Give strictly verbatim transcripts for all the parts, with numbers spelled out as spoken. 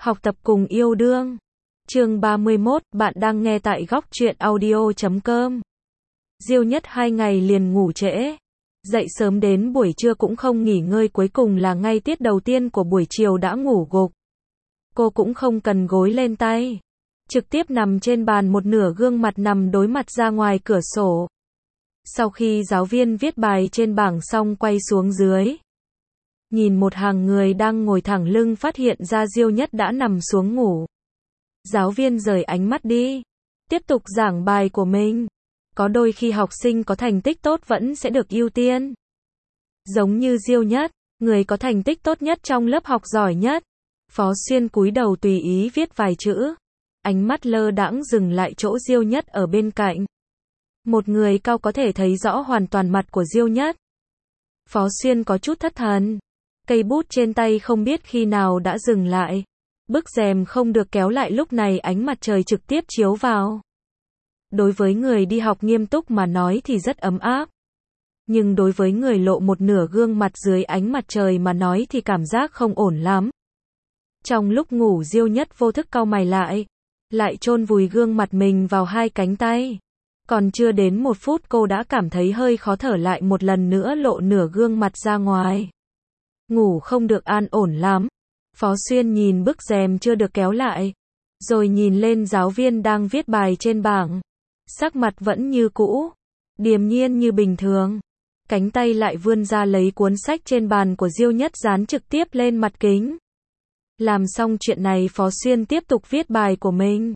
Học tập cùng yêu đương. Chương ba mươi mốt, bạn đang nghe tại góc truyện audio chấm com. Diêu Nhất hai ngày liền ngủ trễ. Dậy sớm đến buổi trưa cũng không nghỉ ngơi, cuối cùng là ngay tiết đầu tiên của buổi chiều đã ngủ gục. Cô cũng không cần gối lên tay. Trực tiếp nằm trên bàn, một nửa gương mặt nằm đối mặt ra ngoài cửa sổ. Sau khi giáo viên viết bài trên bảng xong quay xuống dưới. Nhìn một hàng người đang ngồi thẳng lưng, phát hiện ra Diêu Nhất đã nằm xuống ngủ. Giáo viên rời ánh mắt đi. Tiếp tục giảng bài của mình. Có đôi khi học sinh có thành tích tốt vẫn sẽ được ưu tiên. Giống như Diêu Nhất, người có thành tích tốt nhất trong lớp, học giỏi nhất. Phó Xuyên cúi đầu tùy ý viết vài chữ. Ánh mắt lơ đãng dừng lại chỗ Diêu Nhất ở bên cạnh. Một người cao có thể thấy rõ hoàn toàn mặt của Diêu Nhất. Phó Xuyên có chút thất thần. Cây bút trên tay không biết khi nào đã dừng lại. Bức rèm không được kéo lại, lúc này ánh mặt trời trực tiếp chiếu vào. Đối với người đi học nghiêm túc mà nói thì rất ấm áp. Nhưng đối với người lộ một nửa gương mặt dưới ánh mặt trời mà nói thì cảm giác không ổn lắm. Trong lúc ngủ, Diêu Nhất vô thức cau mày lại. Lại chôn vùi gương mặt mình vào hai cánh tay. Còn chưa đến một phút cô đã cảm thấy hơi khó thở, lại một lần nữa lộ nửa gương mặt ra ngoài. Ngủ không được an ổn lắm. Phó Xuyên nhìn bức rèm chưa được kéo lại. Rồi nhìn lên giáo viên đang viết bài trên bảng. Sắc mặt vẫn như cũ. Điềm nhiên như bình thường. Cánh tay lại vươn ra lấy cuốn sách trên bàn của Diêu Nhất dán trực tiếp lên mặt kính. Làm xong chuyện này, Phó Xuyên tiếp tục viết bài của mình.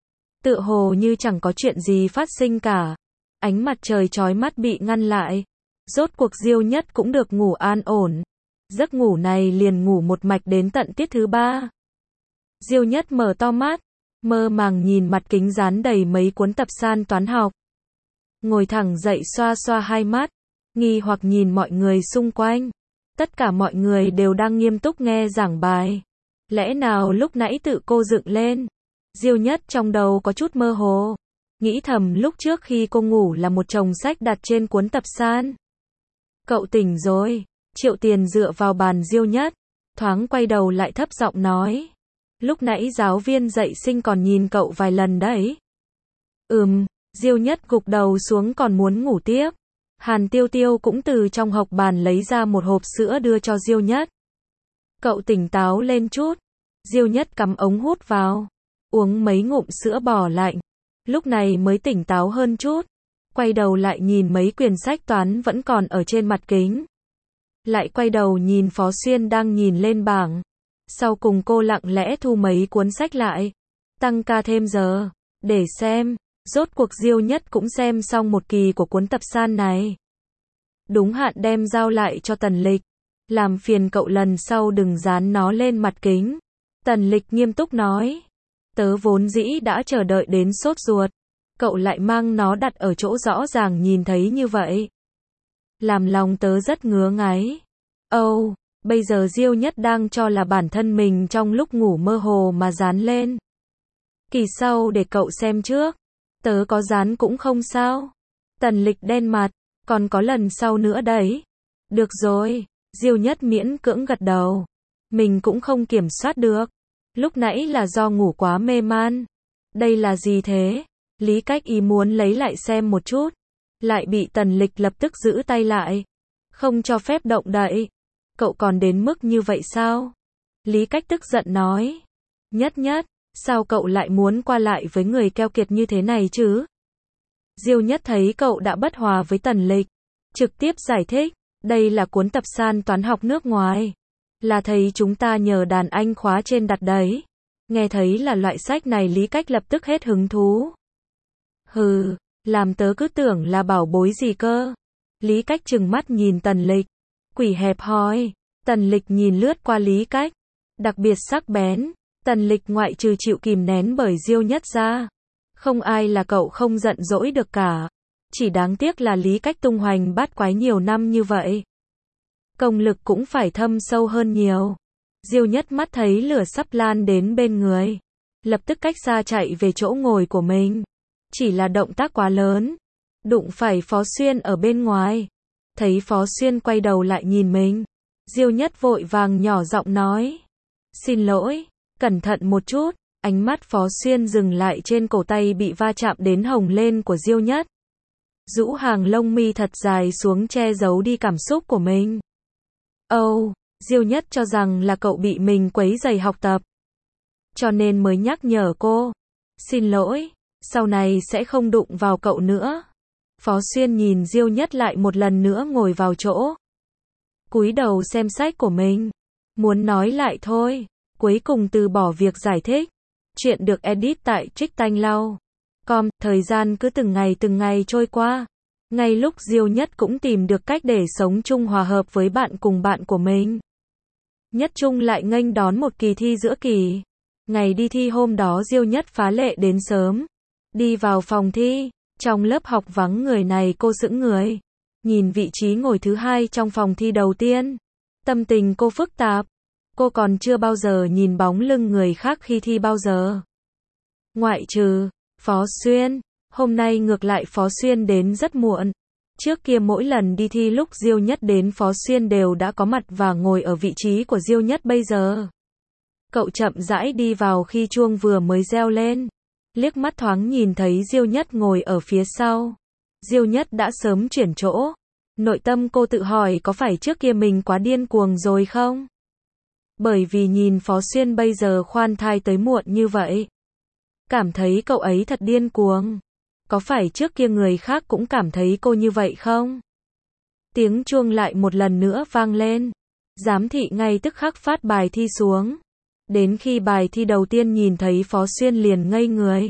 Tựa hồ như chẳng có chuyện gì phát sinh cả. Ánh mặt trời chói mắt bị ngăn lại. Rốt cuộc Diêu Nhất cũng được ngủ an ổn. Giấc ngủ này liền ngủ một mạch đến tận tiết thứ ba. Diêu Nhất mở to mắt, mơ màng nhìn mặt kính dán đầy mấy cuốn tập san toán học. Ngồi thẳng dậy, xoa xoa hai mắt, nghi hoặc nhìn mọi người xung quanh. Tất cả mọi người đều đang nghiêm túc nghe giảng bài. Lẽ nào lúc nãy tự cô dựng lên? Diêu Nhất trong đầu có chút mơ hồ. Nghĩ thầm lúc trước khi cô ngủ là một chồng sách đặt trên cuốn tập san. Cậu tỉnh rồi. Triệu Tiền dựa vào bàn Diêu Nhất, thoáng quay đầu lại thấp giọng nói. Lúc nãy giáo viên dạy sinh còn nhìn cậu vài lần đấy. Ừm, Diêu Nhất gục đầu xuống còn muốn ngủ tiếp. Hàn Tiêu Tiêu cũng từ trong học bàn lấy ra một hộp sữa đưa cho Diêu Nhất. Cậu tỉnh táo lên chút. Diêu Nhất cắm ống hút vào, uống mấy ngụm sữa bò lạnh. Lúc này mới tỉnh táo hơn chút. Quay đầu lại nhìn mấy quyển sách toán vẫn còn ở trên mặt kính. Lại quay đầu nhìn Phó Xuyên đang nhìn lên bảng. Sau cùng cô lặng lẽ thu mấy cuốn sách lại. Tăng ca thêm giờ. Để xem. Rốt cuộc Diêu Nhất cũng xem xong một kỳ của cuốn tập san này. Đúng hạn đem giao lại cho Tần Lịch. Làm phiền cậu lần sau đừng dán nó lên mặt kính. Tần Lịch nghiêm túc nói. Tớ vốn dĩ đã chờ đợi đến sốt ruột. Cậu lại mang nó đặt ở chỗ rõ ràng nhìn thấy như vậy. Làm lòng tớ rất ngứa ngáy. Âu, oh, bây giờ Diêu Nhất đang cho là bản thân mình trong lúc ngủ mơ hồ mà dán lên. Kỳ sau để cậu xem trước. Tớ có dán cũng không sao. Tần Lịch đen mặt. Còn có lần sau nữa đấy. Được rồi. Diêu Nhất miễn cưỡng gật đầu. Mình cũng không kiểm soát được. Lúc nãy là do ngủ quá mê man. Đây là gì thế? Lý Cách ý muốn lấy lại xem một chút. Lại bị Tần Lịch lập tức giữ tay lại. Không cho phép động đậy. Cậu còn đến mức như vậy sao? Lý Cách tức giận nói. Nhất Nhất, sao cậu lại muốn qua lại với người keo kiệt như thế này chứ? Diêu Nhất thấy cậu đã bất hòa với Tần Lịch. Trực tiếp giải thích. Đây là cuốn tập san toán học nước ngoài. Là thầy chúng ta nhờ đàn anh khóa trên đặt đấy. Nghe thấy là loại sách này, Lý Cách lập tức hết hứng thú. Hừ. Làm tớ cứ tưởng là bảo bối gì cơ. Lý Cách trừng mắt nhìn Tần Lịch. Quỷ hẹp hòi. Tần Lịch nhìn lướt qua Lý Cách. Đặc biệt sắc bén. Tần Lịch ngoại trừ chịu kìm nén bởi Diêu Nhất ra. Không ai là cậu không giận dỗi được cả. Chỉ đáng tiếc là Lý Cách tung hoành bát quái nhiều năm như vậy. Công lực cũng phải thâm sâu hơn nhiều. Diêu Nhất mắt thấy lửa sắp lan đến bên người. Lập tức cách xa chạy về chỗ ngồi của mình. Chỉ là động tác quá lớn. Đụng phải Phó Xuyên ở bên ngoài. Thấy Phó Xuyên quay đầu lại nhìn mình. Diêu Nhất vội vàng nhỏ giọng nói. Xin lỗi. Cẩn thận một chút, ánh mắt Phó Xuyên dừng lại trên cổ tay bị va chạm đến hồng lên của Diêu Nhất. Rũ hàng lông mi thật dài xuống che giấu đi cảm xúc của mình. Âu, oh, Diêu Nhất cho rằng là cậu bị mình quấy rầy học tập. Cho nên mới nhắc nhở cô. Xin lỗi, sau này sẽ không đụng vào cậu nữa. Phó Xuyên nhìn Diêu Nhất lại một lần nữa ngồi vào chỗ. Cúi đầu xem sách của mình. Muốn nói lại thôi. Cuối cùng từ bỏ việc giải thích. Chuyện được edit tại tricktanh.lao chấm com. Thời gian cứ từng ngày từng ngày trôi qua. Ngay lúc Diêu Nhất cũng tìm được cách để sống chung hòa hợp với bạn cùng bạn của mình. Nhất Trung lại nghênh đón một kỳ thi giữa kỳ. Ngày đi thi hôm đó Diêu Nhất phá lệ đến sớm. Đi vào phòng thi. Trong lớp học vắng người này cô sững người. Nhìn vị trí ngồi thứ hai trong phòng thi đầu tiên. Tâm tình cô phức tạp. Cô còn chưa bao giờ nhìn bóng lưng người khác khi thi bao giờ. Ngoại trừ Phó Xuyên. Hôm nay ngược lại Phó Xuyên đến rất muộn. Trước kia mỗi lần đi thi lúc Diêu Nhất đến Phó Xuyên đều đã có mặt và ngồi ở vị trí của Diêu Nhất bây giờ. Cậu chậm rãi đi vào khi chuông vừa mới reo lên. Liếc mắt thoáng nhìn thấy Diêu Nhất ngồi ở phía sau. Diêu Nhất đã sớm chuyển chỗ. Nội tâm cô tự hỏi có phải trước kia mình quá điên cuồng rồi không? Bởi vì nhìn Phó Xuyên bây giờ khoan thai tới muộn như vậy. Cảm thấy cậu ấy thật điên cuồng. Có phải trước kia người khác cũng cảm thấy cô như vậy không? Tiếng chuông lại một lần nữa vang lên. Giám thị ngay tức khắc phát bài thi xuống. Đến khi bài thi đầu tiên nhìn thấy Phó Xuyên liền ngây người.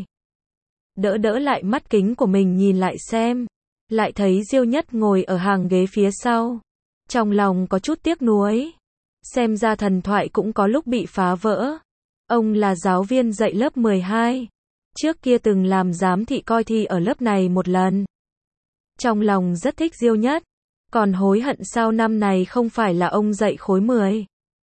Đỡ đỡ lại mắt kính của mình nhìn lại xem. Lại thấy Diêu Nhất ngồi ở hàng ghế phía sau. Trong lòng có chút tiếc nuối. Xem ra thần thoại cũng có lúc bị phá vỡ. Ông là giáo viên dạy lớp mười hai. Trước kia từng làm giám thị coi thi ở lớp này một lần. Trong lòng rất thích Diêu Nhất. Còn hối hận sao năm này không phải là ông dạy khối mười.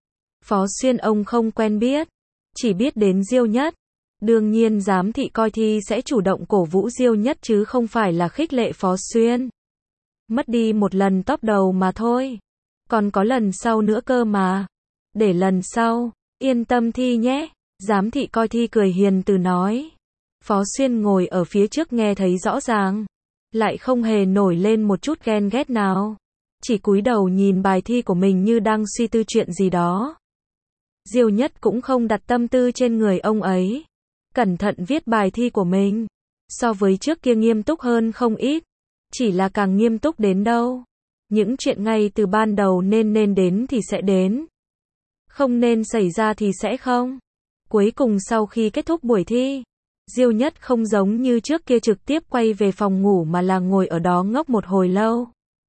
Phó Xuyên ông không quen biết. Chỉ biết đến Diêu Nhất. Đương nhiên giám thị coi thi sẽ chủ động cổ vũ Diêu Nhất chứ không phải là khích lệ Phó Xuyên. Mất đi một lần top đầu mà thôi. Còn có lần sau nữa cơ mà. Để lần sau, yên tâm thi nhé. Giám thị coi thi cười hiền từ nói. Phó Xuyên ngồi ở phía trước nghe thấy rõ ràng. Lại không hề nổi lên một chút ghen ghét nào. Chỉ cúi đầu nhìn bài thi của mình như đang suy tư chuyện gì đó. Diêu Nhất cũng không đặt tâm tư trên người ông ấy. Cẩn thận viết bài thi của mình. So với trước kia nghiêm túc hơn không ít. Chỉ là càng nghiêm túc đến đâu. Những chuyện ngay từ ban đầu nên nên đến thì sẽ đến. Không nên xảy ra thì sẽ không. Cuối cùng sau khi kết thúc buổi thi, Diêu Nhất không giống như trước kia trực tiếp quay về phòng ngủ mà là ngồi ở đó ngốc một hồi lâu.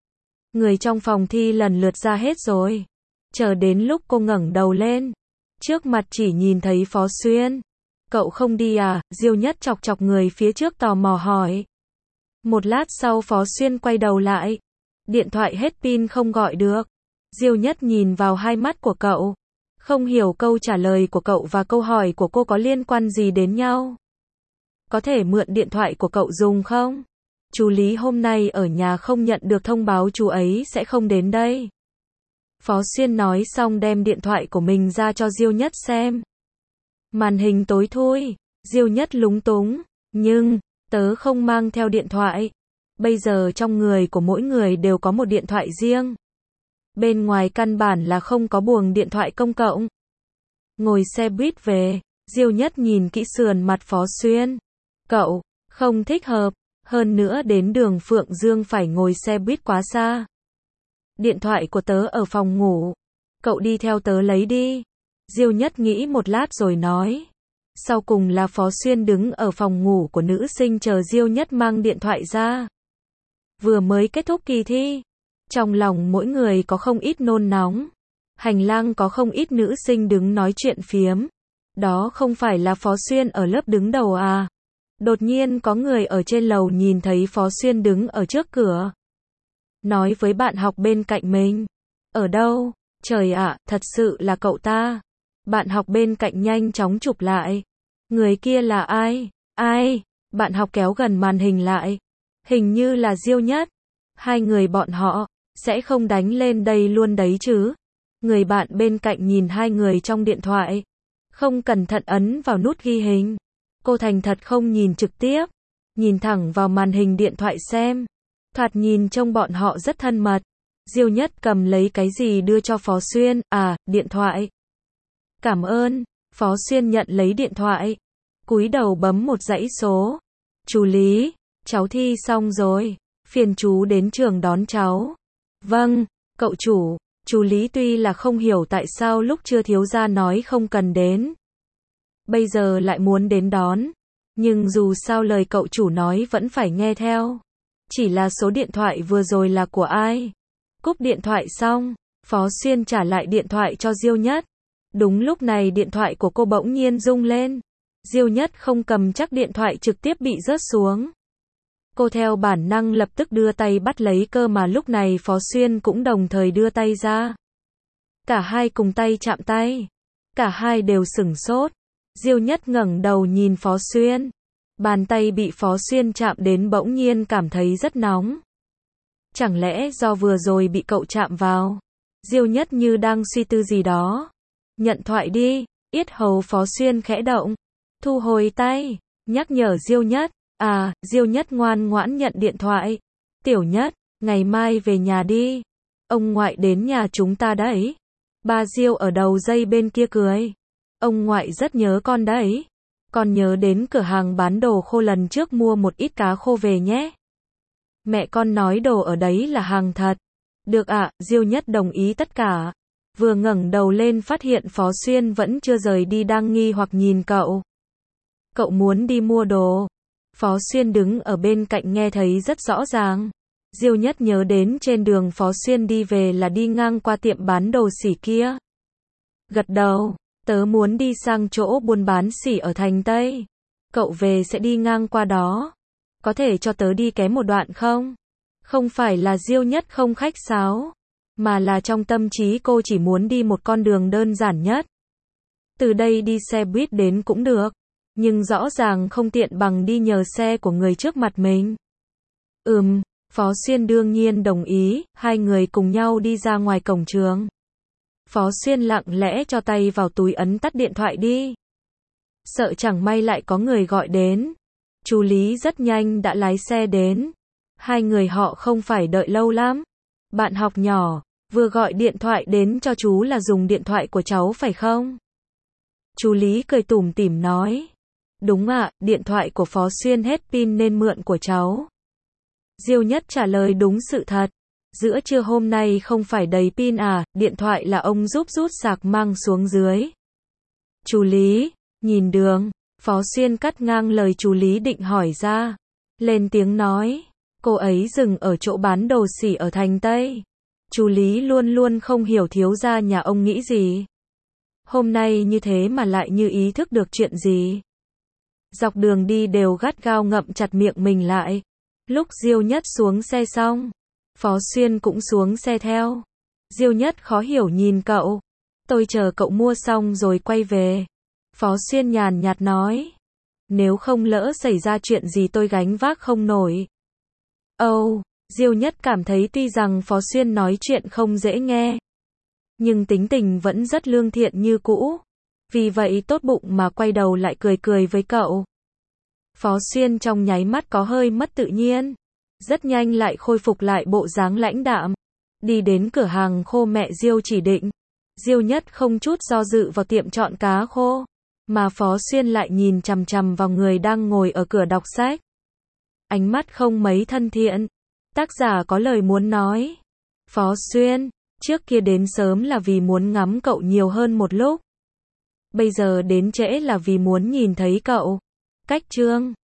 Người trong phòng thi lần lượt ra hết rồi. Chờ đến lúc cô ngẩng đầu lên. Trước mặt chỉ nhìn thấy Phó Xuyên. Cậu không đi à? Diêu Nhất chọc chọc người phía trước tò mò hỏi. Một lát sau Phó Xuyên quay đầu lại. Điện thoại hết pin không gọi được. Diêu Nhất nhìn vào hai mắt của cậu. Không hiểu câu trả lời của cậu và câu hỏi của cô có liên quan gì đến nhau. Có thể mượn điện thoại của cậu dùng không? Chú Lý hôm nay ở nhà không nhận được thông báo chú ấy sẽ không đến đây. Phó Xuyên nói xong đem điện thoại của mình ra cho Diêu Nhất xem. Màn hình tối thui. Diêu Nhất lúng túng. Nhưng, tớ không mang theo điện thoại. Bây giờ trong người của mỗi người đều có một điện thoại riêng. Bên ngoài căn bản là không có buồng điện thoại công cộng. Ngồi xe buýt về, Diêu Nhất nhìn kỹ sườn mặt Phó Xuyên. Cậu, không thích hợp. Hơn nữa đến đường Phượng Dương phải ngồi xe buýt quá xa. Điện thoại của tớ ở phòng ngủ. Cậu đi theo tớ lấy đi. Diêu Nhất nghĩ một lát rồi nói. Sau cùng là Phó Xuyên đứng ở phòng ngủ của nữ sinh chờ Diêu Nhất mang điện thoại ra. Vừa mới kết thúc kỳ thi. Trong lòng mỗi người có không ít nôn nóng. Hành lang có không ít nữ sinh đứng nói chuyện phiếm. Đó không phải là Phó Xuyên ở lớp đứng đầu à? Đột nhiên có người ở trên lầu nhìn thấy Phó Xuyên đứng ở trước cửa. Nói với bạn học bên cạnh mình. Ở đâu? Trời ạ, thật sự là cậu ta. Bạn học bên cạnh nhanh chóng chụp lại. Người kia là ai? Ai? Bạn học kéo gần màn hình lại. Hình như là Diêu Nhất. Hai người bọn họ sẽ không đánh lên đây luôn đấy chứ? Người bạn bên cạnh nhìn hai người trong điện thoại. Không cẩn thận ấn vào nút ghi hình. Cô thành thật không nhìn trực tiếp, nhìn thẳng vào màn hình điện thoại xem. Thoạt nhìn trông bọn họ rất thân mật. Diêu Nhất cầm lấy cái gì đưa cho Phó Xuyên, à, điện thoại. Cảm ơn. Phó Xuyên nhận lấy điện thoại, cúi đầu bấm một dãy số. Chú Lý, cháu thi xong rồi, phiền chú đến trường đón cháu. Vâng, cậu chủ. Chú Lý tuy là không hiểu tại sao lúc chưa thiếu gia nói không cần đến, bây giờ lại muốn đến đón, nhưng dù sao lời cậu chủ nói vẫn phải nghe theo. Chỉ là số điện thoại vừa rồi là của ai? Cúp điện thoại xong, Phó Xuyên trả lại điện thoại cho Diêu Nhất. Đúng lúc này điện thoại của cô bỗng nhiên rung lên. Diêu Nhất không cầm chắc điện thoại trực tiếp bị rớt xuống. Cô theo bản năng lập tức đưa tay bắt lấy, cơ mà lúc này Phó Xuyên cũng đồng thời đưa tay ra. Cả hai cùng tay chạm tay. Cả hai đều sửng sốt. Diêu Nhất ngẩng đầu nhìn Phó Xuyên. Bàn tay bị Phó Xuyên chạm đến bỗng nhiên cảm thấy rất nóng. Chẳng lẽ do vừa rồi bị cậu chạm vào? Diêu Nhất như đang suy tư gì đó. Nhận thoại đi. Yết hầu Phó Xuyên khẽ động. Thu hồi tay. Nhắc nhở Diêu Nhất. À, Diêu Nhất ngoan ngoãn nhận điện thoại. Tiểu Nhất, ngày mai về nhà đi. Ông ngoại đến nhà chúng ta đấy. Ba Diêu ở đầu dây bên kia cười. Ông ngoại rất nhớ con đấy. Con nhớ đến cửa hàng bán đồ khô lần trước mua một ít cá khô về nhé. Mẹ con nói đồ ở đấy là hàng thật. Được ạ, à, Diêu Nhất đồng ý tất cả. Vừa ngẩng đầu lên phát hiện Phó Xuyên vẫn chưa rời đi, đang nghi hoặc nhìn cậu. Cậu muốn đi mua đồ. Phó Xuyên đứng ở bên cạnh nghe thấy rất rõ ràng. Diêu Nhất nhớ đến trên đường Phó Xuyên đi về là đi ngang qua tiệm bán đồ xỉ kia. Gật đầu, tớ muốn đi sang chỗ buôn bán xỉ ở thành Tây. Cậu về sẽ đi ngang qua đó. Có thể cho tớ đi ké một đoạn không? Không phải là Diêu Nhất không khách sáo, mà là trong tâm trí cô chỉ muốn đi một con đường đơn giản nhất. Từ đây đi xe buýt đến cũng được, nhưng rõ ràng không tiện bằng đi nhờ xe của người trước mặt mình. Ừm, Phó Xuyên đương nhiên đồng ý, hai người cùng nhau đi ra ngoài cổng trường. Phó Xuyên lặng lẽ cho tay vào túi ấn tắt điện thoại đi. Sợ chẳng may lại có người gọi đến. Chú Lý rất nhanh đã lái xe đến. Hai người họ không phải đợi lâu lắm. Bạn học nhỏ, vừa gọi điện thoại đến cho chú là dùng điện thoại của cháu phải không? Chú Lý cười tủm tỉm nói. Đúng ạ, điện thoại của Phó Xuyên hết pin nên mượn của cháu. Diêu Nhất trả lời đúng sự thật. Giữa trưa hôm nay không phải đầy pin à, điện thoại là ông giúp rút sạc mang xuống dưới. Chú Lý, nhìn đường. Phó Xuyên cắt ngang lời chú Lý định hỏi ra. Lên tiếng nói. Cô ấy dừng ở chỗ bán đồ xỉ ở thành Tây. Chú Lý luôn luôn không hiểu thiếu gia nhà ông nghĩ gì. Hôm nay như thế mà lại như ý thức được chuyện gì. Dọc đường đi đều gắt gao ngậm chặt miệng mình lại. Lúc Diêu Nhất xuống xe xong, Phó Xuyên cũng xuống xe theo. Diêu Nhất khó hiểu nhìn cậu. Tôi chờ cậu mua xong rồi quay về. Phó Xuyên nhàn nhạt nói. Nếu không lỡ xảy ra chuyện gì tôi gánh vác không nổi. Âu, oh, Diêu Nhất cảm thấy tuy rằng Phó Xuyên nói chuyện không dễ nghe, nhưng tính tình vẫn rất lương thiện như cũ. Vì vậy tốt bụng mà quay đầu lại cười cười với cậu. Phó Xuyên trong nháy mắt có hơi mất tự nhiên. Rất nhanh lại khôi phục lại bộ dáng lãnh đạm. Đi đến cửa hàng khô mẹ Diêu chỉ định. Diêu Nhất không chút do dự vào tiệm chọn cá khô. Mà Phó Xuyên lại nhìn chằm chằm vào người đang ngồi ở cửa đọc sách. Ánh mắt không mấy thân thiện. Tác giả có lời muốn nói. Phó Xuyên, trước kia đến sớm là vì muốn ngắm cậu nhiều hơn một lúc. Bây giờ đến trễ là vì muốn nhìn thấy cậu. Cách chương